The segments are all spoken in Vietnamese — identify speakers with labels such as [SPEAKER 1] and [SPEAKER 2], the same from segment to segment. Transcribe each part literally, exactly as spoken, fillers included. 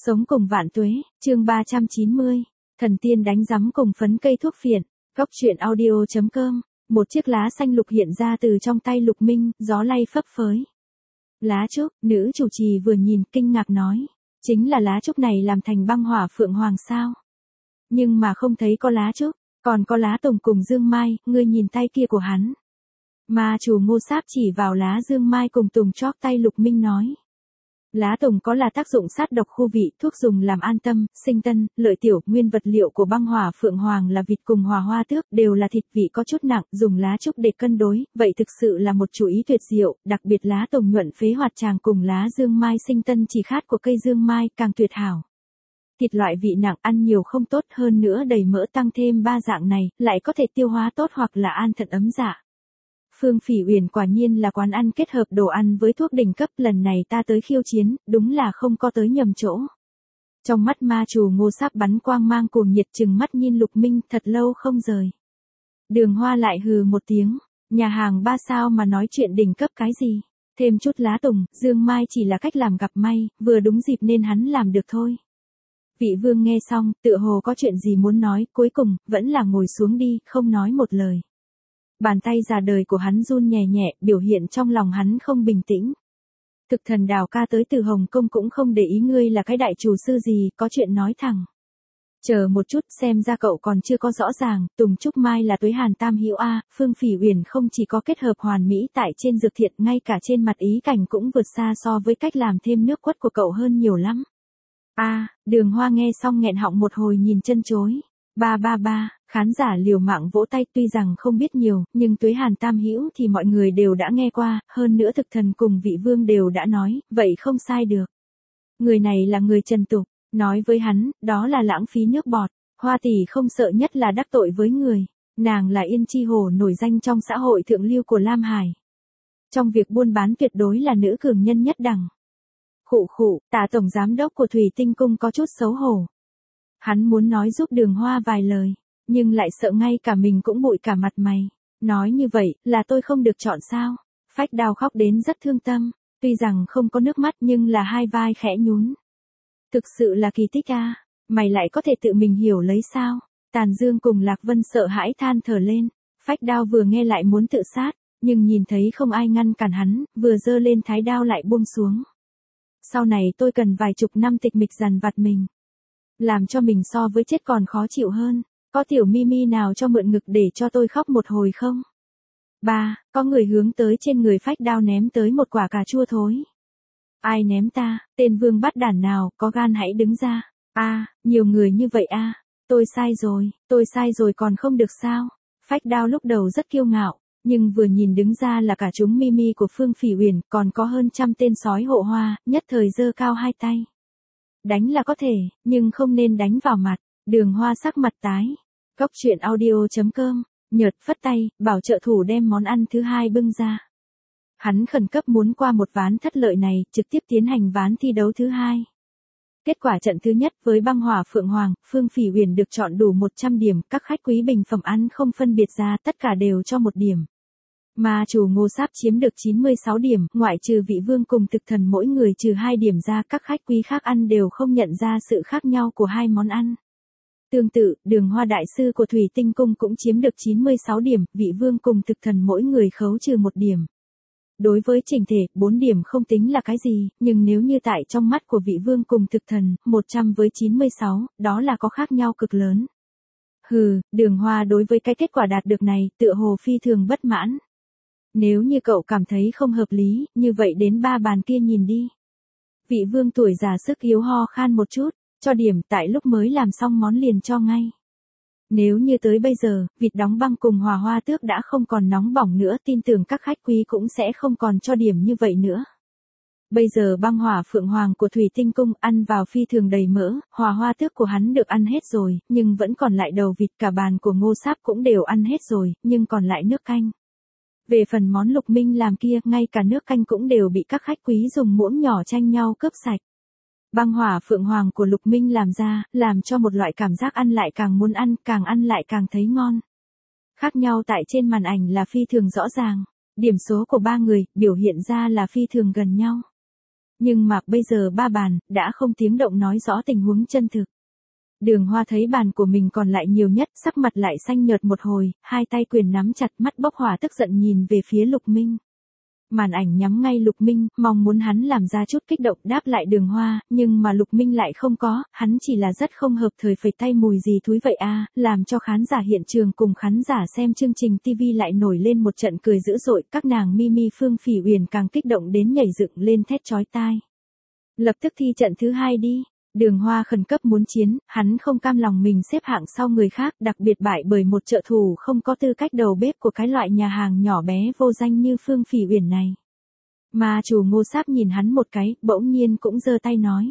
[SPEAKER 1] Sống cùng vạn tuế, chương ba trăm chín mươi. Thần tiên đánh rắm cùng phấn cây thuốc phiện. Góc truyện audio chấm com. Một chiếc lá xanh lục hiện ra từ trong tay Lục Minh, gió lay phấp phới. Lá trúc, nữ chủ trì vừa nhìn kinh ngạc nói. Chính là lá trúc này làm thành băng hỏa phượng hoàng sao? Nhưng mà không thấy có lá trúc, còn có lá tùng cùng dương mai, ngươi nhìn tay kia của hắn. Ma chủ Ngô Sáp chỉ vào lá dương mai cùng tùng chóp tay Lục Minh nói. Lá tùng có là tác dụng sát độc khu vị, thuốc dùng làm an tâm, sinh tân, lợi tiểu, nguyên vật liệu của băng hỏa phượng hoàng là vịt cùng hỏa hoa tước, đều là thịt vị có chút nặng, dùng lá trúc để cân đối, vậy thực sự là một chủ ý tuyệt diệu, đặc biệt lá tùng nhuận phế hoạt tràng cùng lá dương mai sinh tân chỉ khát của cây dương mai, càng tuyệt hảo. Thịt loại vị nặng ăn nhiều không tốt, hơn nữa đầy mỡ, tăng thêm ba dạng này, lại có thể tiêu hóa tốt hoặc là an thận ấm dạ. Phương Phỉ Uyển quả nhiên là quán ăn kết hợp đồ ăn với thuốc đỉnh cấp, lần này ta tới khiêu chiến, đúng là không có tới nhầm chỗ. Trong mắt ma chủ Ngô Sáp bắn quang mang cuồng nhiệt, chừng mắt nhìn Lục Minh thật lâu không rời. Đường Hoa lại hừ một tiếng, nhà hàng ba sao mà nói chuyện đỉnh cấp cái gì, thêm chút lá tùng, dương mai chỉ là cách làm gặp may, vừa đúng dịp nên hắn làm được thôi. Vị vương nghe xong, tựa hồ có chuyện gì muốn nói, cuối cùng, vẫn là ngồi xuống đi, không nói một lời. Bàn tay già đời của hắn run nhẹ nhẹ, biểu hiện trong lòng hắn không bình tĩnh. Thực thần Đào ca tới từ Hồng Kông cũng không để ý ngươi là cái đại chủ sư gì, có chuyện nói thẳng. Chờ một chút, xem ra cậu còn chưa có rõ ràng, Tùng Trúc Mai là Tuế Hàn Tam Hữu A, Phương Phỉ Uyển không chỉ có kết hợp hoàn mỹ tại trên dược thiện, ngay cả trên mặt ý cảnh cũng vượt xa so với cách làm thêm nước quất của cậu hơn nhiều lắm. A, Đường Hoa nghe xong nghẹn họng một hồi nhìn chân chối. Ba ba ba, khán giả liều mạng vỗ tay, tuy rằng không biết nhiều, nhưng Tuế Hàn Tam Hữu thì mọi người đều đã nghe qua, hơn nữa thực thần cùng vị vương đều đã nói, vậy không sai được. Người này là người trần tục, nói với hắn, đó là lãng phí nước bọt, Hoa tỷ không sợ nhất là đắc tội với người, nàng là Yên Chi Hồ nổi danh trong xã hội thượng lưu của Lam Hải. Trong việc buôn bán tuyệt đối là nữ cường nhân nhất đẳng. Khụ khụ, Tạ tổng giám đốc của Thủy Tinh Cung có chút xấu hổ. Hắn muốn nói giúp Đường Hoa vài lời, nhưng lại sợ ngay cả mình cũng bụi cả mặt mày. Nói như vậy, là tôi không được chọn sao? Phách Đao khóc đến rất thương tâm, tuy rằng không có nước mắt nhưng là hai vai khẽ nhún. Thực sự là kỳ tích a, mày lại có thể tự mình hiểu lấy sao? Tàn Dương cùng Lạc Vân sợ hãi than thở lên. Phách Đao vừa nghe lại muốn tự sát, nhưng nhìn thấy không ai ngăn cản hắn, vừa giơ lên thái đao lại buông xuống. Sau này tôi cần vài chục năm tịch mịch dằn vặt mình. Làm cho mình so với chết còn khó chịu hơn. Có tiểu Mimi nào cho mượn ngực để cho tôi khóc một hồi không? Ba, có người hướng tới trên người Phách Đao ném tới một quả cà chua thối. Ai ném ta, tên vương bắt đản nào, có gan hãy đứng ra. A, à, nhiều người như vậy a, à. Tôi sai rồi, tôi sai rồi còn không được sao? Phách Đao lúc đầu rất kiêu ngạo, nhưng vừa nhìn đứng ra là cả chúng Mimi của Phương Phỉ Uyển, còn có hơn trăm tên sói hộ hoa, nhất thời giơ cao hai tay. Đánh là có thể, nhưng không nên đánh vào mặt. Đường Hoa sắc mặt tái. Góc truyện audio chấm com. Nhợt phất tay, bảo trợ thủ đem món ăn thứ hai bưng ra. Hắn khẩn cấp muốn qua một ván thất lợi này, trực tiếp tiến hành ván thi đấu thứ hai. Kết quả trận thứ nhất với băng hỏa phượng hoàng, Phương Phỉ Uyển được chọn đủ một trăm điểm, các khách quý bình phẩm ăn không phân biệt ra, tất cả đều cho một điểm. Mà chủ Ngô Sáp chiếm được chín mươi sáu điểm, ngoại trừ vị vương cùng thực thần mỗi người trừ hai điểm ra, các khách quý khác ăn đều không nhận ra sự khác nhau của hai món ăn. Tương tự, Đường Hoa đại sư của Thủy Tinh Cung cũng chiếm được chín mươi sáu điểm, vị vương cùng thực thần mỗi người khấu trừ một điểm. Đối với chỉnh thể, bốn điểm không tính là cái gì, nhưng nếu như tại trong mắt của vị vương cùng thực thần, một trăm với chín mươi sáu, đó là có khác nhau cực lớn. Hừ, Đường Hoa đối với cái kết quả đạt được này, tựa hồ phi thường bất mãn. Nếu như cậu cảm thấy không hợp lý, như vậy đến ba bàn kia nhìn đi. Vị vương tuổi già sức yếu ho khan một chút, cho điểm tại lúc mới làm xong món liền cho ngay. Nếu như tới bây giờ, vịt đóng băng cùng hỏa hoa tước đã không còn nóng bỏng nữa, tin tưởng các khách quý cũng sẽ không còn cho điểm như vậy nữa. Bây giờ băng hỏa phượng hoàng của Thủy Tinh Cung ăn vào phi thường đầy mỡ, hỏa hoa tước của hắn được ăn hết rồi, nhưng vẫn còn lại đầu vịt, cả bàn của Ngô Sáp cũng đều ăn hết rồi, nhưng còn lại nước canh. Về phần món Lục Minh làm kia, ngay cả nước canh cũng đều bị các khách quý dùng muỗng nhỏ tranh nhau cướp sạch. Băng hỏa phượng hoàng của Lục Minh làm ra, làm cho một loại cảm giác ăn lại càng muốn ăn, càng ăn lại càng thấy ngon. Khác nhau tại trên màn ảnh là phi thường rõ ràng. Điểm số của ba người, biểu hiện ra là phi thường gần nhau. Nhưng mà bây giờ ba bàn, đã không tiếng động nói rõ tình huống chân thực. Đường Hoa thấy bàn của mình còn lại nhiều nhất, sắc mặt lại xanh nhợt một hồi, hai tay quyền nắm chặt, mắt bốc hỏa tức giận nhìn về phía Lục Minh. Màn ảnh nhắm ngay Lục Minh, mong muốn hắn làm ra chút kích động đáp lại Đường Hoa, nhưng mà Lục Minh lại không có, hắn chỉ là rất không hợp thời phẩy tay mùi gì thúi vậy a, làm cho khán giả hiện trường cùng khán giả xem chương trình ti vi lại nổi lên một trận cười dữ dội, các nàng Mimi Phương Phỉ Uyển càng kích động đến nhảy dựng lên thét chói tai. Lập tức thi trận thứ hai đi. Đường Hoa khẩn cấp muốn chiến, hắn không cam lòng mình xếp hạng sau người khác, đặc biệt bại bởi một trợ thủ không có tư cách đầu bếp của cái loại nhà hàng nhỏ bé vô danh như Phương Phỉ Uyển này. Mà chủ Ngô Sáp nhìn hắn một cái, bỗng nhiên cũng giơ tay nói.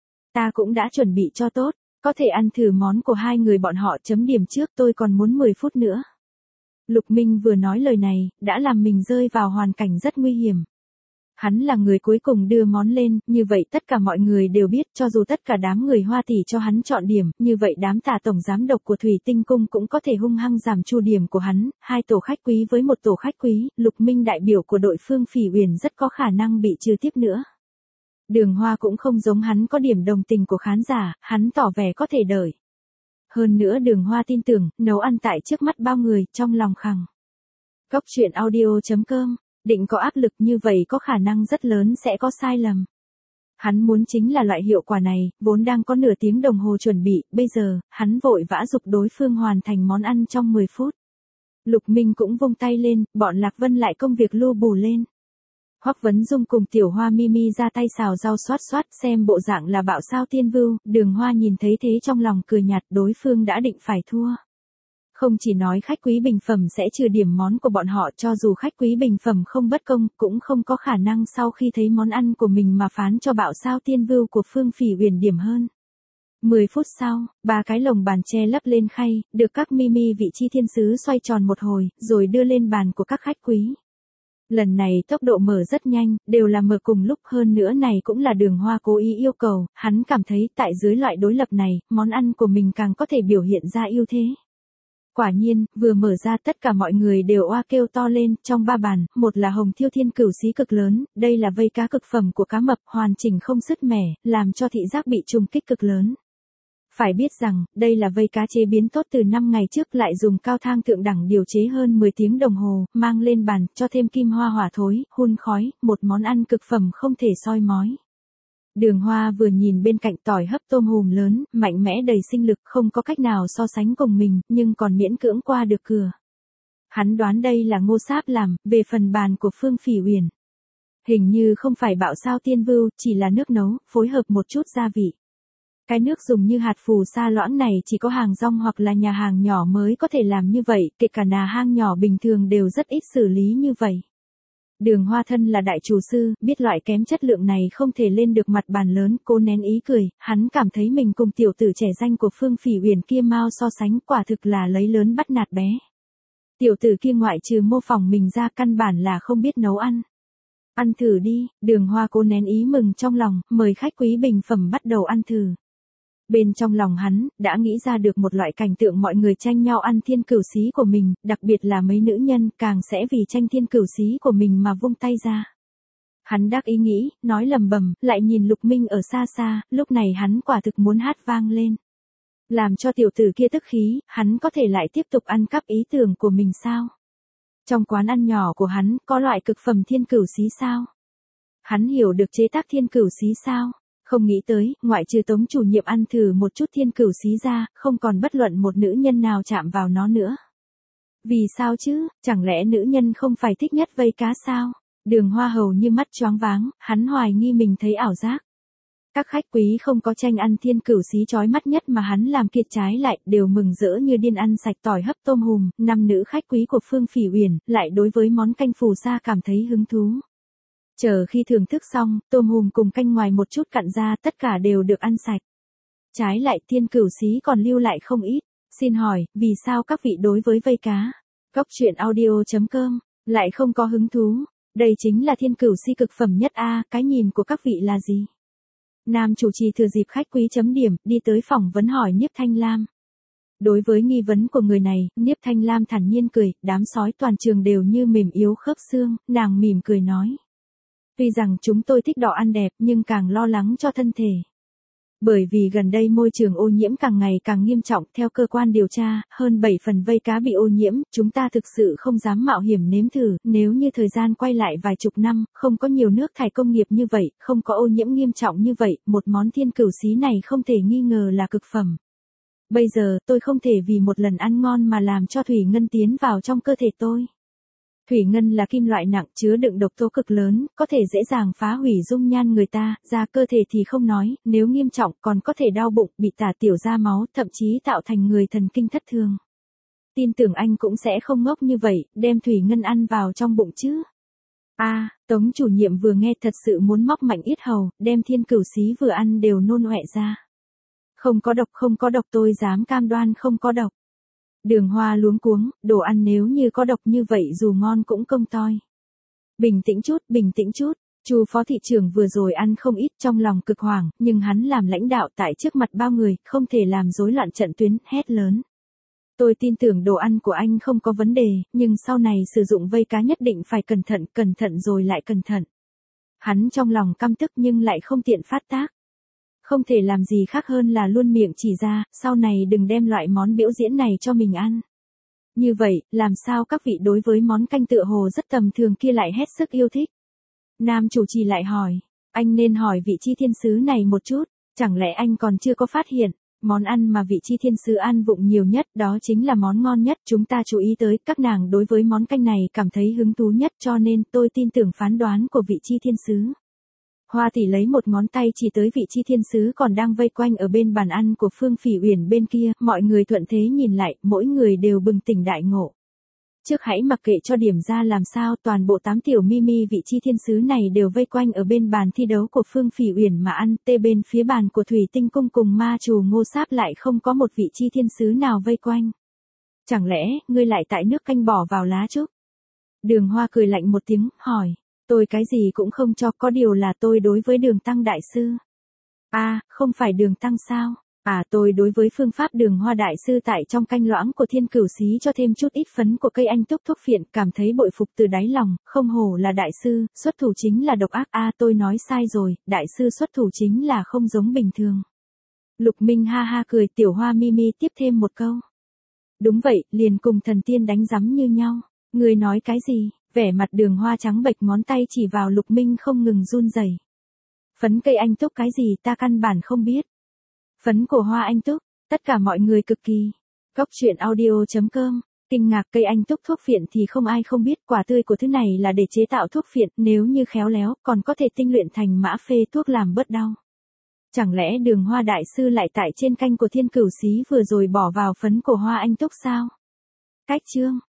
[SPEAKER 1] Ta cũng đã chuẩn bị cho tốt, có thể ăn thử món của hai người bọn họ chấm điểm trước, tôi còn muốn mười phút nữa. Lục Minh vừa nói lời này, đã làm mình rơi vào hoàn cảnh rất nguy hiểm. Hắn là người cuối cùng đưa món lên, như vậy tất cả mọi người đều biết, cho dù tất cả đám người Hoa tỷ cho hắn chọn điểm, như vậy đám tả tổng giám đốc của Thủy Tinh Cung cũng có thể hung hăng giảm chu điểm của hắn, hai tổ khách quý với một tổ khách quý, Lục Minh đại biểu của đội Phương Phỉ Uyển rất có khả năng bị trừ tiếp nữa. Đường Hoa cũng không giống hắn có điểm đồng tình của khán giả, hắn tỏ vẻ có thể đợi. Hơn nữa Đường Hoa tin tưởng, nấu ăn tại trước mắt bao người, trong lòng khẳng. Cốc truyện audio chấm com định có áp lực như vậy có khả năng rất lớn sẽ có sai lầm. Hắn muốn chính là loại hiệu quả này, vốn đang có nửa tiếng đồng hồ chuẩn bị, bây giờ, hắn vội vã giục đối phương hoàn thành món ăn trong mười phút. Lục Minh cũng vung tay lên, bọn Lạc Vân lại công việc lu bù lên. Hoắc Vấn Dung cùng Tiểu Hoa Mimi ra tay xào rau xoát xoát, xem bộ dạng là bạo sao tiên vưu, Đường Hoa nhìn thấy thế trong lòng cười nhạt, đối phương đã định phải thua. Không chỉ nói khách quý bình phẩm sẽ trừ điểm món của bọn họ, cho dù khách quý bình phẩm không bất công, cũng không có khả năng sau khi thấy món ăn của mình mà phán cho bạo sao tiên vưu của Phương Phỉ Uyển điểm hơn. mười phút sau, ba cái lồng bàn che lấp lên khay, được các Mimi vị chi thiên sứ xoay tròn một hồi, rồi đưa lên bàn của các khách quý. Lần này tốc độ mở rất nhanh, đều là mở cùng lúc, hơn nữa này cũng là Đường Hoa cố ý yêu cầu, hắn cảm thấy tại dưới loại đối lập này, món ăn của mình càng có thể biểu hiện ra ưu thế. Quả nhiên, vừa mở ra tất cả mọi người đều oa kêu to lên, trong ba bàn, một là hồng thiêu thiên cửu xí cực lớn, đây là vây cá cực phẩm của cá mập, hoàn chỉnh không sứt mẻ, làm cho thị giác bị trùng kích cực lớn. Phải biết rằng, đây là vây cá chế biến tốt từ năm ngày trước, lại dùng cao thang thượng đẳng điều chế hơn mười tiếng đồng hồ, mang lên bàn, cho thêm kim hoa hỏa thối, hun khói, một món ăn cực phẩm không thể soi mói. Đường Hoa vừa nhìn bên cạnh tỏi hấp tôm hùm lớn, mạnh mẽ đầy sinh lực, không có cách nào so sánh cùng mình, nhưng còn miễn cưỡng qua được cửa. Hắn đoán đây là Ngô Sáp làm, về phần bàn của Phương Phỉ Uyển. Hình như không phải bạo sao tiên vưu, chỉ là nước nấu, phối hợp một chút gia vị. Cái nước dùng như hạt phù sa loãng này chỉ có hàng rong hoặc là nhà hàng nhỏ mới có thể làm như vậy, kể cả nhà hang nhỏ bình thường đều rất ít xử lý như vậy. Đường Hoa thân là đại chủ sư, biết loại kém chất lượng này không thể lên được mặt bàn lớn, cô nén ý cười, hắn cảm thấy mình cùng tiểu tử trẻ danh của Phương Phỉ Uyển kia mau so sánh, quả thực là lấy lớn bắt nạt bé. Tiểu tử kia ngoại trừ mô phỏng mình ra căn bản là không biết nấu ăn. Ăn thử đi, Đường Hoa cố nén ý mừng trong lòng, mời khách quý bình phẩm bắt đầu ăn thử. Bên trong lòng hắn, đã nghĩ ra được một loại cảnh tượng mọi người tranh nhau ăn thiên cửu xí của mình, đặc biệt là mấy nữ nhân, càng sẽ vì tranh thiên cửu xí của mình mà vung tay ra. Hắn đắc ý nghĩ, nói lầm bầm, lại nhìn Lục Minh ở xa xa, lúc này hắn quả thực muốn hát vang lên. Làm cho tiểu tử kia tức khí, hắn có thể lại tiếp tục ăn cắp ý tưởng của mình sao? Trong quán ăn nhỏ của hắn, có loại cực phẩm thiên cửu xí sao? Hắn hiểu được chế tác thiên cửu xí sao? Không nghĩ tới, ngoại trừ Tống chủ nhiệm ăn thử một chút thiên cửu xí ra, không còn bất luận một nữ nhân nào chạm vào nó nữa. Vì sao chứ, chẳng lẽ nữ nhân không phải thích nhất vây cá sao? Đường Hoa hầu như mắt choáng váng, hắn hoài nghi mình thấy ảo giác. Các khách quý không có tranh ăn thiên cửu xí chói mắt nhất mà hắn làm kiệt trái lại, đều mừng rỡ như điên ăn sạch tỏi hấp tôm hùm, năm nữ khách quý của Phương Phỉ Uyển, lại đối với món canh phù sa cảm thấy hứng thú. Chờ khi thưởng thức xong, tôm hùm cùng canh ngoài một chút cặn ra, tất cả đều được ăn sạch. Trái lại thiên cửu xí còn lưu lại không ít. Xin hỏi, vì sao các vị đối với vây cá, cốc truyện audio chấm com, lại không có hứng thú? Đây chính là thiên cửu xí cực phẩm nhất a, cái nhìn của các vị là gì? Nam chủ trì thừa dịp khách quý chấm điểm, đi tới phỏng vấn hỏi Nhiếp Thanh Lam. Đối với nghi vấn của người này, Nhiếp Thanh Lam thản nhiên cười, đám sói toàn trường đều như mềm yếu khớp xương, nàng mỉm cười nói. Tuy rằng chúng tôi thích đỏ ăn đẹp nhưng càng lo lắng cho thân thể. Bởi vì gần đây môi trường ô nhiễm càng ngày càng nghiêm trọng, theo cơ quan điều tra, hơn bảy phần vây cá bị ô nhiễm, chúng ta thực sự không dám mạo hiểm nếm thử, nếu như thời gian quay lại vài chục năm, không có nhiều nước thải công nghiệp như vậy, không có ô nhiễm nghiêm trọng như vậy, một món thiên cửu xí này không thể nghi ngờ là cực phẩm. Bây giờ, tôi không thể vì một lần ăn ngon mà làm cho thủy ngân tiến vào trong cơ thể tôi. Thủy ngân là kim loại nặng chứa đựng độc tố cực lớn, có thể dễ dàng phá hủy dung nhan người ta, da cơ thể thì không nói, nếu nghiêm trọng còn có thể đau bụng, bị tả tiểu ra máu, thậm chí tạo thành người thần kinh thất thường. Tin tưởng anh cũng sẽ không ngốc như vậy, đem thủy ngân ăn vào trong bụng chứ. A, à, Tống chủ nhiệm vừa nghe thật sự muốn móc mạnh yết hầu, đem thiên cửu xí vừa ăn đều nôn ọe ra. Không có độc, không có độc, tôi dám cam đoan không có độc. Đường Hoa luống cuống, đồ ăn nếu như có độc như vậy dù ngon cũng công toi. Bình tĩnh chút, bình tĩnh chút, Chu phó thị trưởng vừa rồi ăn không ít trong lòng cực hoảng, nhưng hắn làm lãnh đạo tại trước mặt bao người, không thể làm rối loạn trận tuyến, hét lớn. Tôi tin tưởng đồ ăn của anh không có vấn đề, nhưng sau này sử dụng vây cá nhất định phải cẩn thận, cẩn thận rồi lại cẩn thận. Hắn trong lòng căm tức nhưng lại không tiện phát tác. Không thể làm gì khác hơn là luôn miệng chỉ ra, sau này đừng đem loại món biểu diễn này cho mình ăn. Như vậy, làm sao các vị đối với món canh tựa hồ rất tầm thường kia lại hết sức yêu thích? Nam chủ trì lại hỏi, anh nên hỏi vị chi thiên sứ này một chút, chẳng lẽ anh còn chưa có phát hiện, món ăn mà vị chi thiên sứ ăn vụng nhiều nhất đó chính là món ngon nhất, chúng ta chú ý tới các nàng đối với món canh này cảm thấy hứng thú nhất cho nên tôi tin tưởng phán đoán của vị chi thiên sứ. Hoa tỷ lấy một ngón tay chỉ tới vị chi thiên sứ còn đang vây quanh ở bên bàn ăn của Phương Phỉ Uyển bên kia, mọi người thuận thế nhìn lại, mỗi người đều bừng tỉnh đại ngộ. Trước hãy mặc kệ cho điểm ra làm sao, toàn bộ tám tiểu Mimi vị chi thiên sứ này đều vây quanh ở bên bàn thi đấu của Phương Phỉ Uyển mà ăn, tê bên phía bàn của Thủy Tinh Cung cùng ma trù Ngô Sáp lại không có một vị chi thiên sứ nào vây quanh. Chẳng lẽ, ngươi lại tại nước canh bỏ vào lá trúc? Đường Hoa cười lạnh một tiếng, hỏi. Tôi cái gì cũng không cho, có điều là tôi đối với Đường Tăng đại sư. A, à, không phải Đường Tăng sao? À, tôi đối với phương pháp Đường Hoa đại sư tại trong canh loãng của thiên cửu xí cho thêm chút ít phấn của cây anh túc thuốc phiện, cảm thấy bội phục từ đáy lòng, không hổ là đại sư, xuất thủ chính là độc ác. A, à, tôi nói sai rồi, đại sư xuất thủ chính là không giống bình thường. Lục Minh ha ha cười, Tiểu Hoa Mimi tiếp thêm một câu. Đúng vậy, liền cùng thần tiên đánh rắm như nhau. Người nói cái gì? Vẻ mặt Đường Hoa trắng bệch, ngón tay chỉ vào Lục Minh không ngừng run rẩy. Phấn cây anh túc cái gì, ta căn bản không biết. Phấn của hoa anh túc, tất cả mọi người cực kỳ. Cốc truyện audio chấm com, kinh ngạc, cây anh túc thuốc phiện thì không ai không biết, quả tươi của thứ này là để chế tạo thuốc phiện, nếu như khéo léo, còn có thể tinh luyện thành mã phê thuốc làm bớt đau. Chẳng lẽ Đường Hoa đại sư lại tại trên canh của thiên cửu xí vừa rồi bỏ vào phấn của hoa anh túc sao? Cách chương